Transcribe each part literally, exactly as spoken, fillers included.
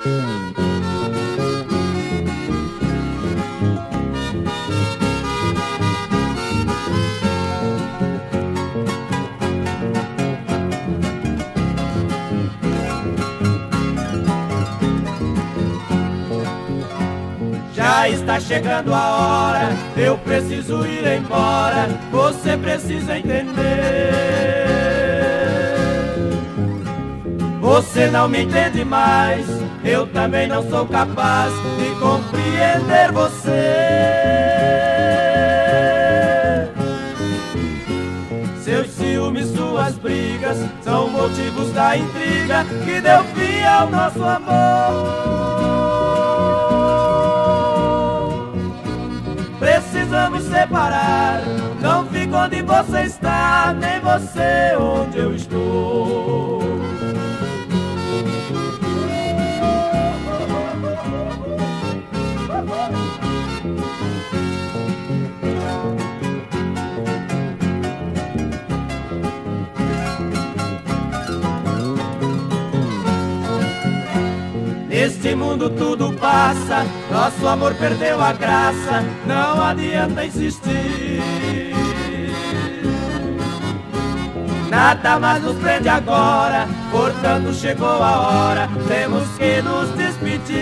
Já está chegando a hora, eu preciso ir embora, você precisa entender. Você não me entende mais, eu também não sou capaz de compreender você. Seus ciúmes, suas brigas, são motivos da intriga que deu fim ao nosso amor. Precisamos separar, não fico onde você está, nem você onde eu estou. Neste mundo tudo passa, nosso amor perdeu a graça, não adianta insistir. Nada mais nos prende agora, portanto chegou a hora, temos que nos despedir.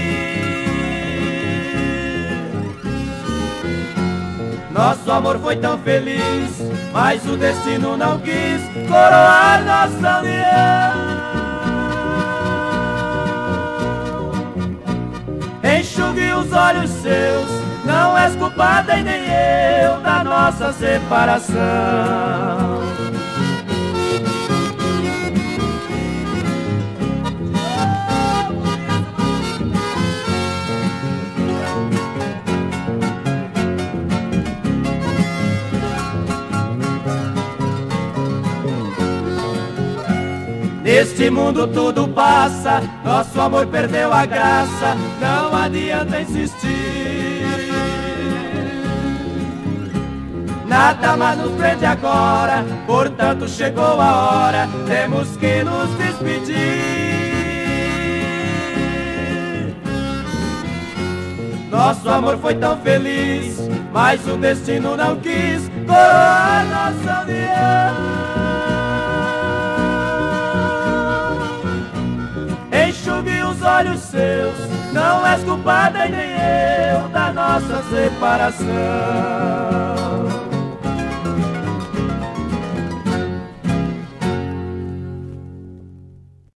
Nosso amor foi tão feliz, mas o destino não quis coroar nossa união. Enxugue os olhos seus, não és culpada e nem eu da nossa separação. Neste mundo tudo passa, nosso amor perdeu a graça, não adianta insistir. Nada mais nos prende agora, portanto chegou a hora, temos que nos despedir. Nosso amor foi tão feliz, mas o destino não quis coroar nossa união. Enxugue os olhos seus, não és culpada e nem eu da nossa separação.